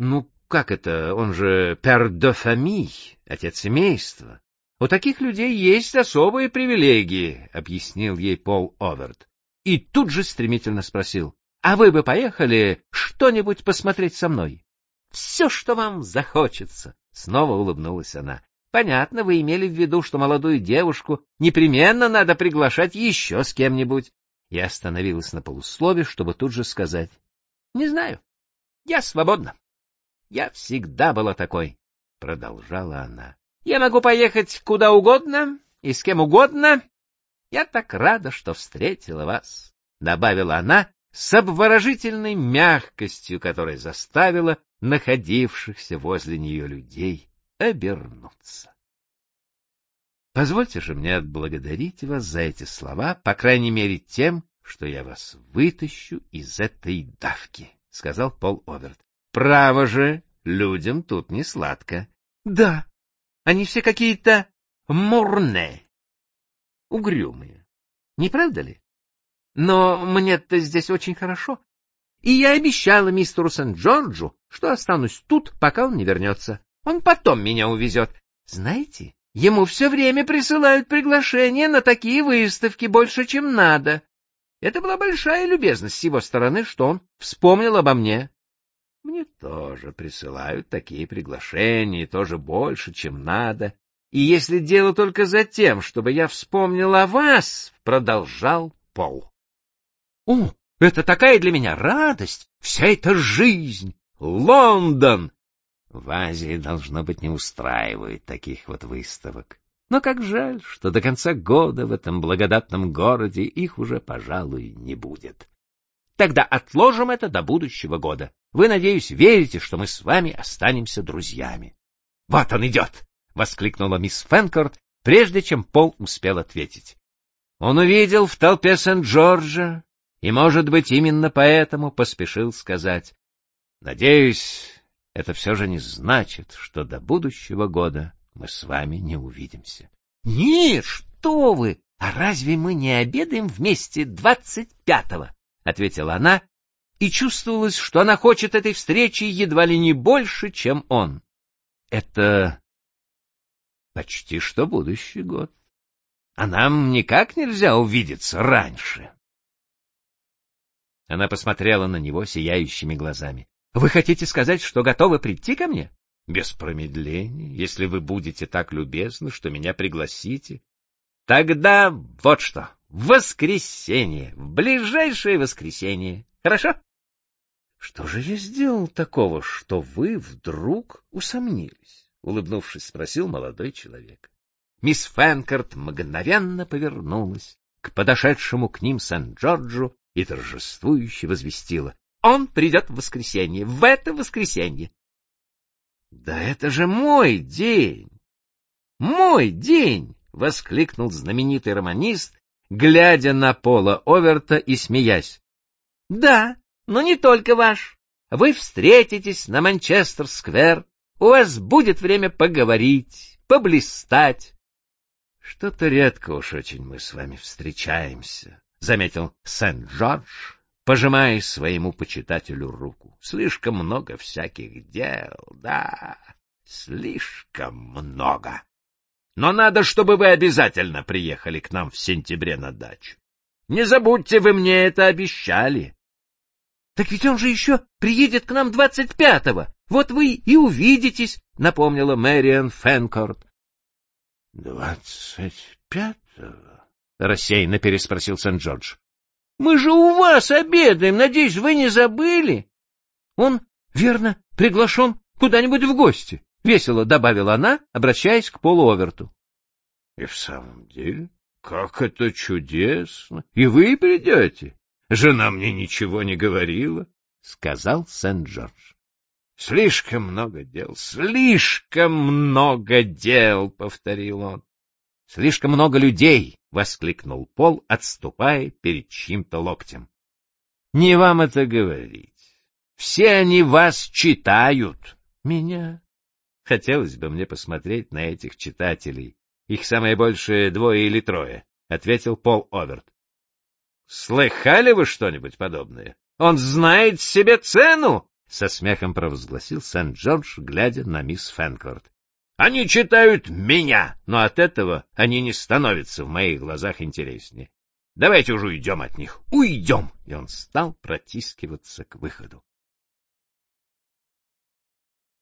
Ну, как это? Он же père de famille, отец семейства. У таких людей есть особые привилегии, — объяснил ей Пол Оверт. И тут же стремительно спросил: а вы бы поехали что-нибудь посмотреть со мной? Все, что вам захочется. Снова улыбнулась она. Понятно, вы имели в виду, что молодую девушку непременно надо приглашать еще с кем-нибудь. Я остановилась на полуслове, чтобы тут же сказать: не знаю, я свободна. Я всегда была такой, — продолжала она. Я могу поехать куда угодно и с кем угодно. Я так рада, что встретила вас, — добавила она с обворожительной мягкостью, которая заставила находившихся возле нее людей обернуться. Позвольте же мне отблагодарить вас за эти слова, по крайней мере тем, что я вас вытащу из этой давки, — сказал Пол Оверт. Право же, людям тут не сладко. Да, они все какие-то мурные, угрюмые, не правда ли? Но мне-то здесь очень хорошо, и я обещала мистеру Сент-Джорджу, что останусь тут, пока он не вернется. Он потом меня увезет. Знаете, ему все время присылают приглашения на такие выставки больше, чем надо. Это была большая любезность с его стороны, что он вспомнил обо мне. Мне тоже присылают такие приглашения, тоже больше, чем надо. И если дело только за тем, чтобы я вспомнил о вас, — продолжал Пол. — О, это такая для меня радость! Вся эта жизнь! Лондон! В Азии, должно быть, не устраивает таких вот выставок. Но как жаль, что до конца года в этом благодатном городе их уже, пожалуй, не будет. Тогда отложим это до будущего года. Вы, надеюсь, верите, что мы с вами останемся друзьями. — Вот он идет! — воскликнула мисс Фенкорт, прежде чем Пол успел ответить. Он увидел в толпе Сент-Джорджа и, может быть, именно поэтому поспешил сказать: «Надеюсь, это все же не значит, что до будущего года мы с вами не увидимся». «Нет, что вы! А разве мы не обедаем вместе 25-го?» — ответила она, и чувствовалось, что она хочет этой встречи едва ли не больше, чем он. «Это почти что будущий год, а нам никак нельзя увидеться раньше». Она посмотрела на него сияющими глазами. — Вы хотите сказать, что готовы прийти ко мне? — Без промедления, если вы будете так любезны, что меня пригласите. — Тогда вот что, в воскресенье, в ближайшее воскресенье, хорошо? — Что же я сделал такого, что вы вдруг усомнились? — улыбнувшись, спросил молодой человек. Мисс Фенкорт мгновенно повернулась к подошедшему к ним Сент-Джорджу и торжествующе возвестила: «Он придет в воскресенье, в это воскресенье!» «Да это же мой день! Мой день!» — воскликнул знаменитый романист, глядя на Пола Оверта и смеясь. «Да, но не только ваш. Вы встретитесь на Манчестер-сквер, у вас будет время поговорить, поблистать». «Что-то редко уж очень мы с вами встречаемся», — заметил Сент-Джордж, пожимая своему почитателю руку. «Слишком много всяких дел, да, слишком много. Но надо, чтобы вы обязательно приехали к нам в сентябре на дачу. Не забудьте, вы мне это обещали». «Так ведь он же еще приедет к нам 25-го. Вот вы и увидитесь», — напомнила Мэриан Фенкорт. 25-го? — рассеянно переспросил Сент-Джордж. — Мы же у вас обедаем, надеюсь, вы не забыли? Он, верно, приглашен куда-нибудь в гости, — весело добавила она, обращаясь к Полу Оверту. — И в самом деле, как это чудесно! И вы придете? Жена мне ничего не говорила, — сказал Сент-Джордж. — Слишком много дел, — повторил он. — Слишком много людей, — воскликнул Пол, отступая перед чьим-то локтем. — Не вам это говорить. Все они вас читают. Меня? Хотелось бы мне посмотреть на этих читателей. Их самое большее 2 или 3, — ответил Пол Оверт. — Слыхали вы что-нибудь подобное? Он знает себе цену, — со смехом провозгласил Сент-Джордж, глядя на мисс Фэнкорт. — Они читают меня, но от этого они не становятся в моих глазах интереснее. Давайте уже уйдем от них. Уйдем! И он стал протискиваться к выходу.